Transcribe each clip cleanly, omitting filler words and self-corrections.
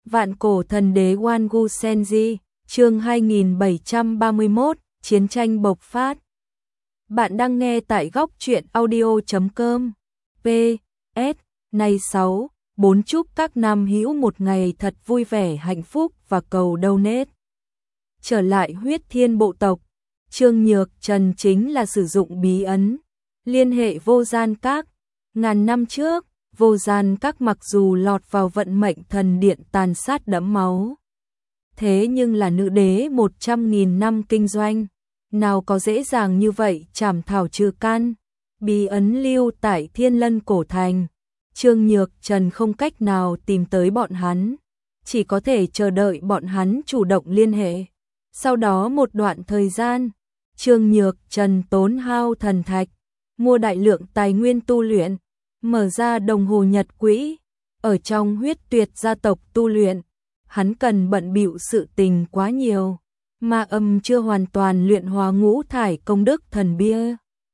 Vạn cổ thần đế Wangu Senji, chương 2731, chiến tranh bộc phát. Bạn đang nghe tại góc truyện audio.com. PS, này 4 chúc các nam hữu một ngày thật vui vẻ hạnh phúc và cầu donate. Trở lại huyết thiên bộ tộc, Trương Nhược Trần chính là sử dụng bí ấn, liên hệ vô gian các. Ngàn năm trước, vô gian các mặc dù lọt vào vận mệnh thần điện tàn sát đẫm máu. Thế nhưng là nữ đế 100.000 năm kinh doanh, nào có dễ dàng như vậy trảm thảo trừ căn. Bí ấn lưu tại Thiên Lân Cổ Thành, Trương Nhược Trần không cách nào tìm tới bọn hắn, chỉ có thể chờ đợi bọn hắn chủ động liên hệ. Sau đó một đoạn thời gian, Trương Nhược Trần tốn hao thần thạch, mua đại lượng tài nguyên tu luyện, mở ra đồng hồ nhật quỹ, ở trong huyết tuyệt gia tộc tu luyện. Hắn cần bận bịu sự tình quá nhiều, Ma Âm chưa hoàn toàn luyện hóa ngũ thải công đức thần bia,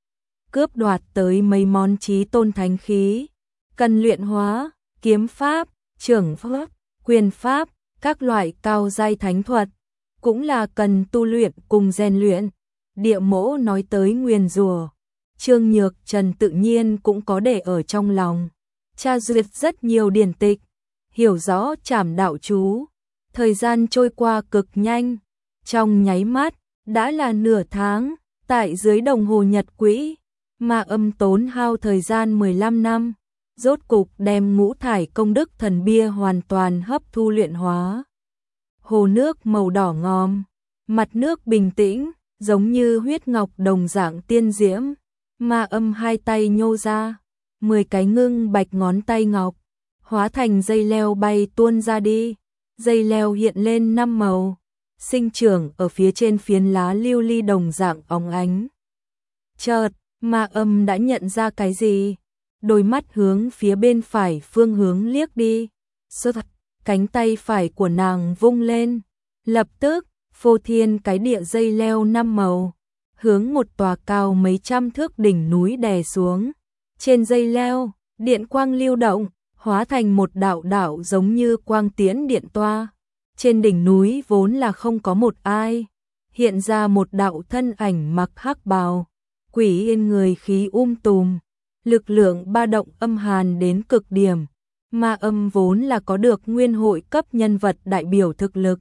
cướp đoạt tới mấy món chí tôn thánh khí, cần luyện hóa, kiếm pháp, trưởng pháp, quyền pháp, các loại cao giai thánh thuật, cũng là cần tu luyện cùng rèn luyện. Địa Mỗ nói tới nguyền rủa, Trương Nhược Trần tự nhiên cũng có để ở trong lòng, tra duyệt rất nhiều điển tịch, hiểu rõ trảm đạo chú. Thời gian trôi qua cực nhanh, trong nháy mắt, đã là nửa tháng, tại dưới đồng hồ nhật quỹ, Ma Âm tốn hao thời gian 15 năm, rốt cục đem ngũ thải công đức thần bia hoàn toàn hấp thu luyện hóa. Hồ nước màu đỏ ngòm, mặt nước bình tĩnh, giống như huyết ngọc đồng dạng tiên diễm. Ma Âm hai tay nhô ra, 10 cái ngưng bạch ngón tay ngọc, hóa thành dây leo bay tuôn ra đi. Dây leo hiện lên 5 màu, sinh trưởng ở phía trên phiến lá lưu ly đồng dạng óng ánh. Chợt, Ma Âm đã nhận ra cái gì, đôi mắt hướng phía bên phải phương hướng liếc đi. Cánh tay phải của nàng vung lên, lập tức, phô thiên cái địa dây leo 5 màu, hướng một tòa cao mấy trăm thước đỉnh núi đè xuống. Trên dây leo, điện quang lưu động, hóa thành một đạo đạo giống như quang tiễn điện toa. Trên đỉnh núi vốn là không có một ai, hiện ra một đạo thân ảnh mặc hắc bào, quỷ yên người khí tùm, lực lượng ba động âm hàn đến cực điểm. Ma Âm vốn là có được nguyên hội cấp nhân vật đại biểu thực lực.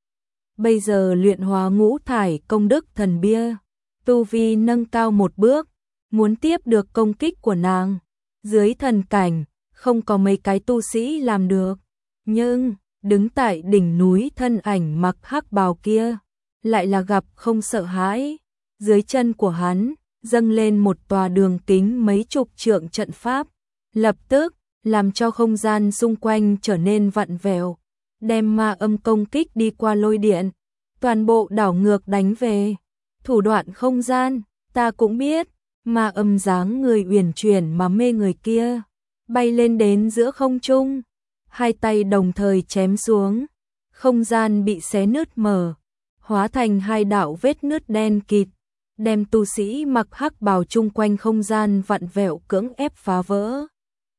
Bây giờ luyện hóa ngũ thải công đức thần bia, tu vi nâng cao một bước, muốn tiếp được công kích của nàng, dưới thần cảnh, không có mấy cái tu sĩ làm được. Nhưng, đứng tại đỉnh núi thân ảnh mặc hắc bào kia, lại là gặp không sợ hãi. Dưới chân của hắn, dâng lên một tòa đường kính mấy chục trượng trận pháp, lập tức, làm cho không gian xung quanh trở nên vặn vẹo, đem Ma Âm công kích đi qua lôi điện, toàn bộ đảo ngược đánh về. Thủ đoạn không gian, ta cũng biết. Ma Âm dáng người uyển chuyển mà mê người kia, bay lên đến giữa không trung, hai tay đồng thời chém xuống, không gian bị xé nứt mở, hóa thành hai đạo vết nứt đen kịt, đem tu sĩ mặc hắc bào chung quanh không gian vặn vẹo cưỡng ép phá vỡ.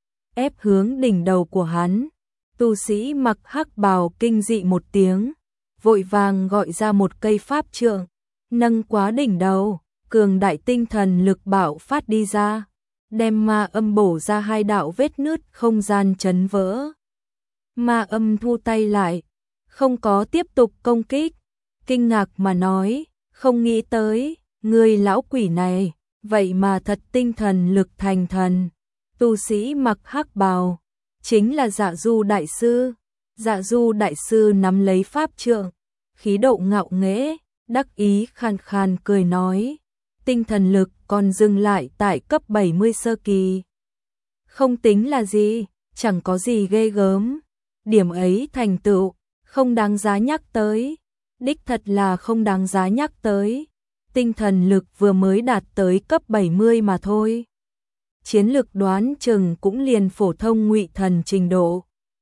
Ép hướng đỉnh đầu của hắn, tu sĩ mặc hắc bào kinh dị một tiếng, vội vàng gọi ra một cây pháp trượng, nâng quá đỉnh đầu, cường đại tinh thần lực bạo phát đi ra, đem Ma Âm bổ ra hai đạo vết nứt không gian chấn vỡ. Ma Âm thu tay lại, không có tiếp tục công kích, kinh ngạc mà nói, không nghĩ tới, người lão quỷ này, vậy mà thật tinh thần lực thành thần. Tu sĩ mặc hắc bào, chính là Dạ Du đại sư. Dạ Du đại sư nắm lấy pháp trượng, khí độ ngạo nghễ, đắc ý khàn khàn cười nói, tinh thần lực còn dừng lại tại cấp 70 sơ kỳ. Không tính là gì, chẳng có gì ghê gớm, điểm ấy thành tựu, không đáng giá nhắc tới, đích thật là không đáng giá nhắc tới, tinh thần lực vừa mới đạt tới cấp 70 mà thôi. Chiến lực đoán chừng cũng liền phổ thông ngụy thần trình độ.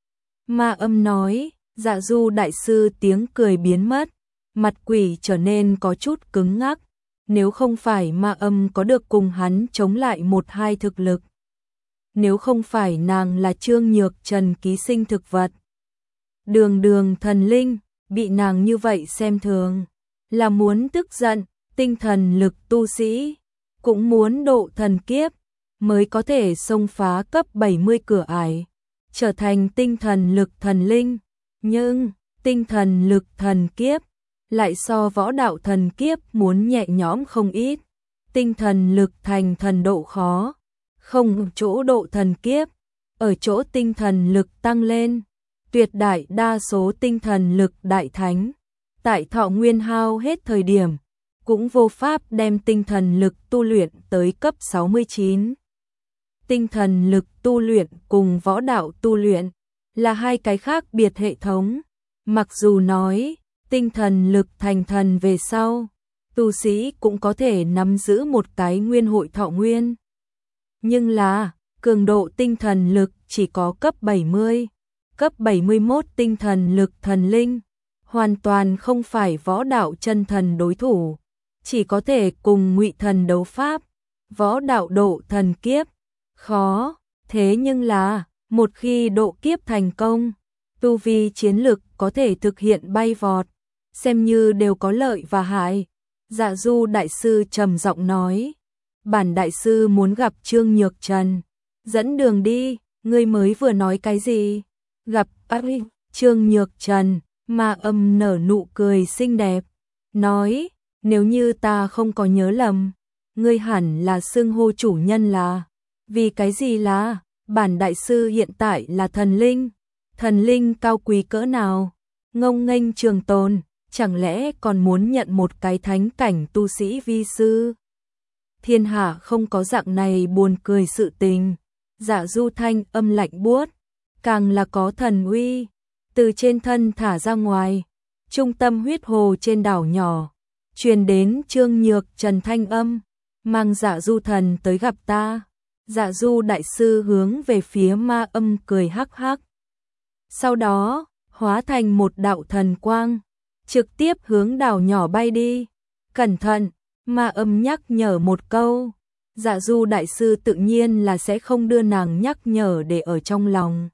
Ma Âm nói, Dạ Du đại sư tiếng cười biến mất, mặt quỷ trở nên có chút cứng ngắc. Nếu không phải Ma Âm có được cùng hắn chống lại một hai thực lực, nếu không phải nàng là Trương Nhược Trần ký sinh thực vật, Đường thần linh, bị nàng như vậy xem thường, là muốn tức giận, tinh thần lực tu sĩ, cũng muốn độ thần kiếp, mới có thể xông phá cấp 70 cửa ải, trở thành tinh thần lực thần linh, nhưng tinh thần lực thần kiếp lại so võ đạo thần kiếp muốn nhẹ nhõm không ít. Tinh thần lực thành thần độ khó, không ở chỗ độ thần kiếp, ở chỗ tinh thần lực tăng lên. Tuyệt đại đa số tinh thần lực đại thánh, tại thọ nguyên hao hết thời điểm, cũng vô pháp đem tinh thần lực tu luyện tới cấp 69. Tinh thần lực tu luyện cùng võ đạo tu luyện là hai cái khác biệt hệ thống. Mặc dù nói, tinh thần lực thành thần về sau, tu sĩ cũng có thể nắm giữ một cái nguyên hội thọ nguyên. Nhưng là, cường độ tinh thần lực chỉ có cấp 70, cấp 71 tinh thần lực thần linh, hoàn toàn không phải võ đạo chân thần đối thủ, chỉ có thể cùng ngụy thần đấu pháp, võ đạo độ thần kiếp, khó, thế nhưng là, một khi độ kiếp thành công, tu vi chiến lực có thể thực hiện bay vọt, xem như đều có lợi và hại. Dạ Du đại sư trầm giọng nói, bản đại sư muốn gặp Trương Nhược Trần, dẫn đường đi, ngươi mới vừa nói cái gì? Gặp Trương Nhược Trần, Ma Âm nở nụ cười xinh đẹp, nói, nếu như ta không có nhớ lầm, ngươi hẳn là xưng hô chủ nhân là, vì cái gì là, bản đại sư hiện tại là thần linh cao quý cỡ nào, ngông nghênh trường tồn, chẳng lẽ còn muốn nhận một cái thánh cảnh tu sĩ vi sư? Thiên hạ không có dạng này buồn cười sự tình. Dạ Du thanh âm lạnh buốt, càng là có thần uy, từ trên thân thả ra ngoài, trung tâm huyết hồ trên đảo nhỏ, truyền đến Trương Nhược Trần thanh âm, mang Dạ Du thần tới gặp ta. Dạ Du đại sư hướng về phía Ma Âm cười hắc hắc. Sau đó, hóa thành một đạo thần quang, trực tiếp hướng đảo nhỏ bay đi. Cẩn thận, Ma Âm nhắc nhở một câu. Dạ Du đại sư tự nhiên là sẽ không đưa nàng nhắc nhở để ở trong lòng.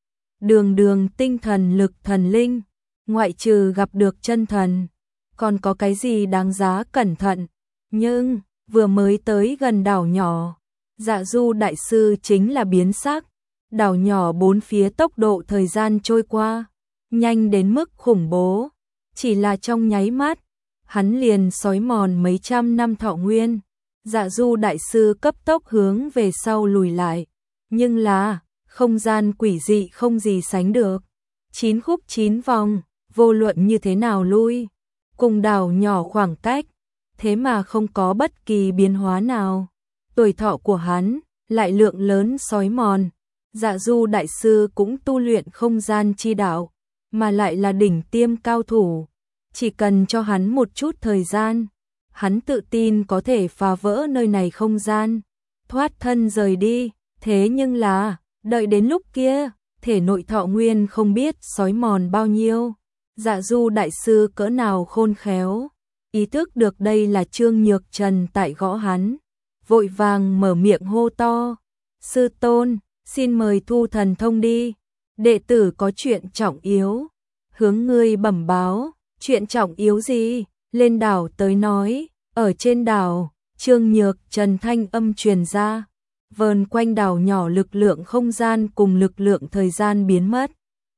Đường tinh thần lực thần linh, ngoại trừ gặp được chân thần, còn có cái gì đáng giá cẩn thận. Nhưng, vừa mới tới gần đảo nhỏ, Dạ Du đại sư chính là biến sắc. Đảo nhỏ bốn phía tốc độ thời gian trôi qua, nhanh đến mức khủng bố. Chỉ là trong nháy mắt, hắn liền xói mòn mấy trăm năm thọ nguyên. Dạ Du đại sư cấp tốc hướng về sau lùi lại, nhưng là không gian quỷ dị không gì sánh được. 9 khúc 9 vòng, vô luận như thế nào lui, cùng đảo nhỏ khoảng cách, thế mà không có bất kỳ biến hóa nào. Tuổi thọ của hắn lại lượng lớn xói mòn. Dạ Du đại sư cũng tu luyện không gian chi đạo, mà lại là đỉnh tiêm cao thủ. Chỉ cần cho hắn một chút thời gian, hắn tự tin có thể phá vỡ nơi này không gian, thoát thân rời đi. Thế nhưng là, đợi đến lúc kia, thể nội thọ nguyên không biết xói mòn bao nhiêu. Dạ Du đại sư cỡ nào khôn khéo, ý thức được đây là Trương Nhược Trần tại gõ hắn, vội vàng mở miệng hô to, sư tôn, xin mời thu thần thông đi, đệ tử có chuyện trọng yếu, hướng ngươi bẩm báo. Chuyện trọng yếu gì? Lên đảo tới nói. Ở trên đảo, Trương Nhược Trần thanh âm truyền ra, vờn quanh đảo nhỏ lực lượng không gian cùng lực lượng thời gian biến mất.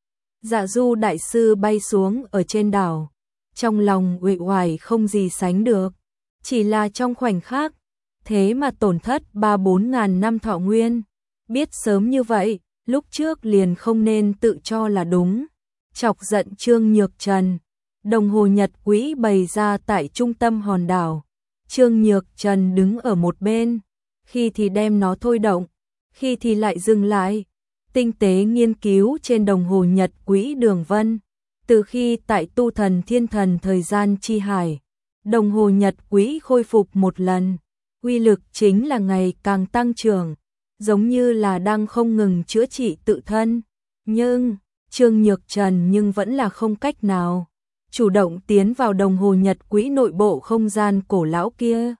Dạ Du đại sư bay xuống ở trên đảo, trong lòng uể oải không gì sánh được, chỉ là trong khoảnh khắc, thế mà tổn thất 3-4 ngàn năm thọ nguyên. Biết sớm như vậy, lúc trước liền không nên tự cho là đúng, chọc giận Trương Nhược Trần. Đồng hồ nhật quỹ bày ra tại trung tâm hòn đảo, Trương Nhược Trần đứng ở một bên, khi thì đem nó thôi động, khi thì lại dừng lại, tinh tế nghiên cứu trên đồng hồ nhật quỹ đường vân. Từ khi tại tu thần thiên thần thời gian chi hải, đồng hồ nhật quỹ khôi phục một lần, uy lực chính là ngày càng tăng trưởng, giống như là đang không ngừng chữa trị tự thân. Nhưng, Trương Nhược Trần nhưng vẫn là không cách nào chủ động tiến vào đồng hồ nhật quỹ nội bộ không gian cổ lão kia.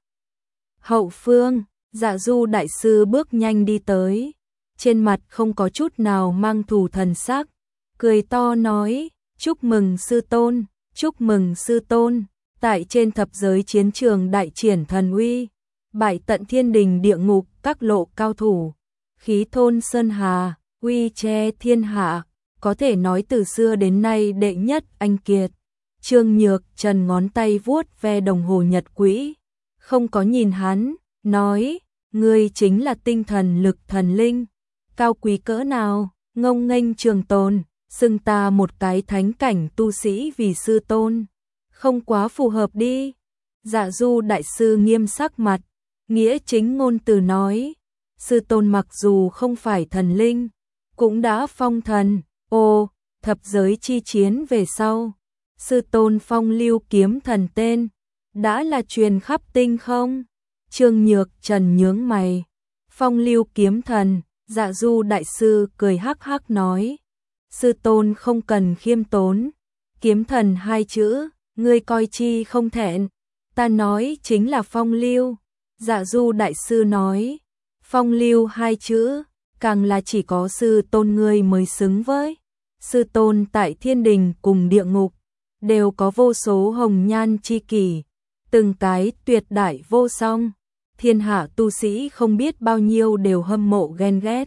Hậu phương, Dạ Du đại sư bước nhanh đi tới, trên mặt không có chút nào mang thù thần sắc, cười to nói, chúc mừng sư tôn, chúc mừng sư tôn, tại trên thập giới chiến trường đại triển thần uy, bại tận thiên đình địa ngục các lộ cao thủ, khí thôn sơn hà, uy che thiên hạ, có thể nói từ xưa đến nay đệ nhất anh kiệt. Trương Nhược Trần ngón tay vuốt ve đồng hồ nhật quỹ, không có nhìn hắn, nói, ngươi chính là tinh thần lực thần linh, cao quý cỡ nào, ngông nghênh trường tồn, xưng ta một cái thánh cảnh tu sĩ vì sư tôn, không quá phù hợp đi. Dạ Du đại sư nghiêm sắc mặt, nghĩa chính ngôn từ nói, sư tôn mặc dù không phải thần linh, cũng đã phong thần, thập giới chi chiến về sau, sư tôn phong lưu kiếm thần tên, đã là truyền khắp tinh không? Trương Nhược Trần nhướng mày, phong lưu kiếm thần, Dạ Du đại sư cười hắc hắc nói, sư tôn không cần khiêm tốn, kiếm thần hai chữ, ngươi coi chi không thẹn, ta nói chính là phong lưu. Dạ Du đại sư nói, phong lưu hai chữ, càng là chỉ có sư tôn ngươi mới xứng với. Sư tôn tại thiên đình cùng địa ngục, đều có vô số hồng nhan chi kỷ, từng cái tuyệt đại vô song, thiên hạ tu sĩ không biết bao nhiêu đều hâm mộ ghen ghét.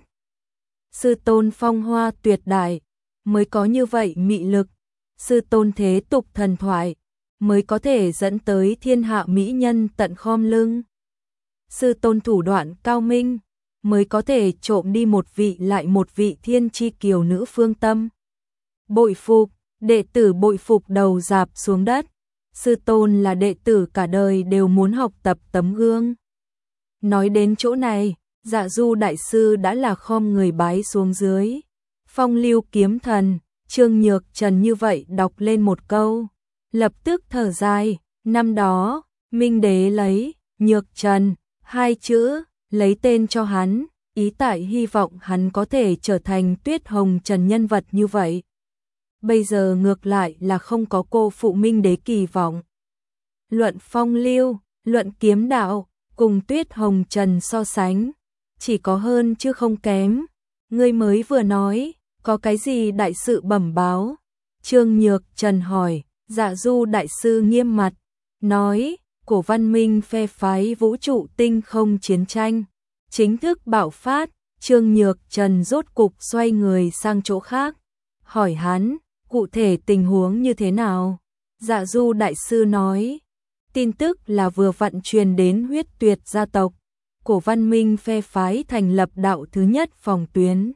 Sư tôn phong hoa tuyệt đại, mới có như vậy mị lực, sư tôn thế tục thần thoại, mới có thể dẫn tới thiên hạ mỹ nhân tận khom lưng. Sư tôn thủ đoạn cao minh, mới có thể trộm đi một vị lại một vị thiên chi kiều nữ phương tâm. Bội phục, đệ tử bội phục đầu rạp xuống đất, sư tôn là đệ tử cả đời đều muốn học tập tấm gương. Nói đến chỗ này, Dạ Du đại sư đã là khom người bái xuống dưới. Phong lưu kiếm thần, Trương Nhược Trần như vậy đọc lên một câu, lập tức thở dài, năm đó, Minh Đế lấy Nhược Trần hai chữ lấy tên cho hắn, ý tại hy vọng hắn có thể trở thành Tuyết Hồng Trần nhân vật như vậy. Bây giờ ngược lại là không có cô phụ Minh Đế kỳ vọng. Luận phong lưu, luận kiếm đạo, cùng Tuyết Hồng Trần so sánh, chỉ có hơn chứ không kém. Ngươi mới vừa nói, có cái gì đại sự bẩm báo? Trương Nhược Trần hỏi. Dạ Du đại sư nghiêm mặt, nói, cổ văn minh phe phái vũ trụ tinh không chiến tranh, chính thức bạo phát. Trương Nhược Trần rốt cục xoay người sang chỗ khác, hỏi hắn, cụ thể tình huống như thế nào? Dạ Du đại sư nói, tin tức là vừa vặn truyền đến Huyết Tuyệt gia tộc, cổ văn minh phe phái thành lập đạo thứ nhất phòng tuyến,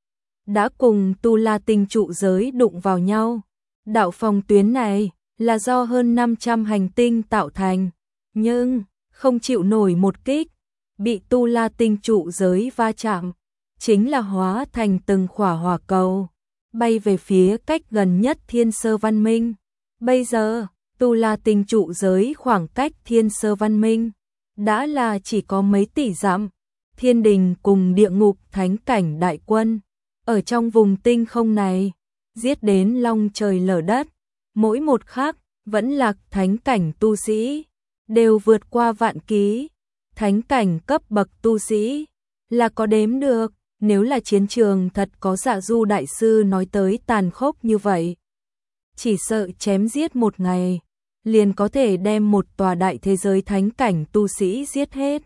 đã cùng Tu La tinh trụ giới đụng vào nhau. Đạo phòng tuyến này là do hơn 500 hành tinh tạo thành, nhưng không chịu nổi một kích, bị Tu La tinh trụ giới va chạm, chính là hóa thành từng khỏa hỏa cầu, bay về phía cách gần nhất Thiên Sơ Văn Minh. Bây giờ, Tu La tinh trụ giới khoảng cách Thiên Sơ Văn Minh đã là chỉ có mấy tỷ dặm. Thiên đình cùng địa ngục thánh cảnh đại quân ở trong vùng tinh không này giết đến long trời lở đất, mỗi một khắc vẫn lạc thánh cảnh tu sĩ đều vượt qua vạn ký. Thánh cảnh cấp bậc tu sĩ là có đếm được, nếu là chiến trường thật có Dạ Du đại sư nói tới tàn khốc như vậy, chỉ sợ chém giết một ngày liền có thể đem một tòa đại thế giới thánh cảnh tu sĩ giết hết.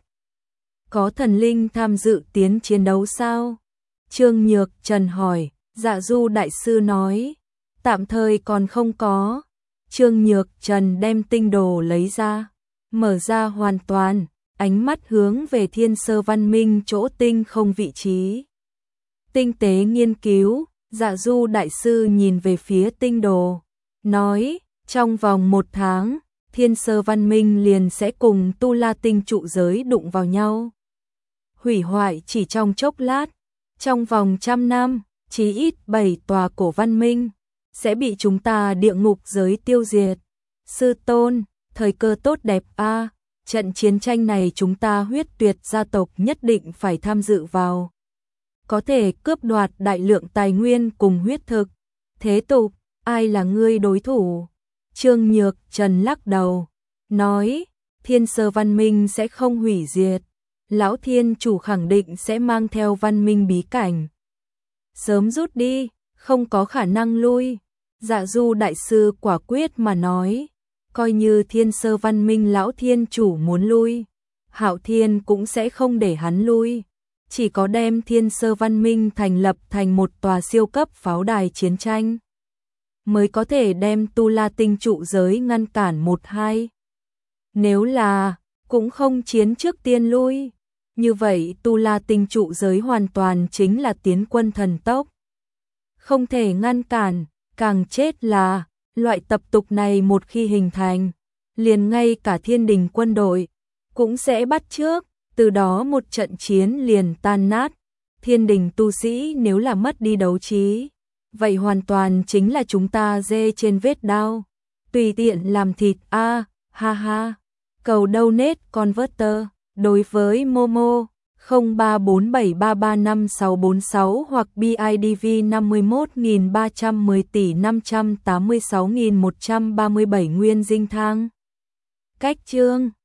Có thần linh tham dự tiến chiến đấu sao? Trương Nhược Trần hỏi. Dạ Du đại sư nói, tạm thời còn không có. Trương Nhược Trần đem tinh đồ lấy ra, mở ra hoàn toàn, ánh mắt hướng về Thiên Sơ Văn Minh chỗ tinh không vị trí. Tinh tế nghiên cứu, Dạ Du đại sư nhìn về phía tinh đồ, nói, trong vòng 1 tháng, Thiên Sơ Văn Minh liền sẽ cùng Tu La tinh trụ giới đụng vào nhau. Hủy hoại chỉ trong chốc lát, trong vòng 100 năm, chí ít 7 tòa cổ văn minh sẽ bị chúng ta địa ngục giới tiêu diệt. Sư tôn, thời cơ tốt đẹp a, trận chiến tranh này chúng ta Huyết Tuyệt gia tộc nhất định phải tham dự vào. Có thể cướp đoạt đại lượng tài nguyên cùng huyết thực. Thế tục, ai là ngươi đối thủ? Trương Nhược Trần lắc đầu, nói, Thiên Sơ Văn Minh sẽ không hủy diệt. Lão Thiên chủ khẳng định sẽ mang theo văn minh bí cảnh. Sớm rút đi, không có khả năng lui. Dạ Du đại sư quả quyết mà nói, coi như Thiên Sơ Văn Minh lão thiên chủ muốn lui, Hạo Thiên cũng sẽ không để hắn lui, chỉ có đem Thiên Sơ Văn Minh thành lập thành một tòa siêu cấp pháo đài chiến tranh, mới có thể đem Tu La Tinh trụ giới ngăn cản 1-2. Nếu là cũng không chiến trước tiên lui, như vậy Tu La Tinh trụ giới hoàn toàn chính là tiến quân thần tốc, không thể ngăn cản. Càng chết là, loại tập tục này một khi hình thành, liền ngay cả thiên đình quân đội cũng sẽ bắt chước, từ đó một trận chiến liền tan nát. Thiên đình tu sĩ nếu là mất đi đấu trí, vậy hoàn toàn chính là chúng ta dê trên vết đao, tùy tiện làm thịt a, ha ha. Cầu donate converter đối với Momo 0347335646 hoặc BIDV 51.310 tỷ 586.137 nguyên dinh thang. Cách chương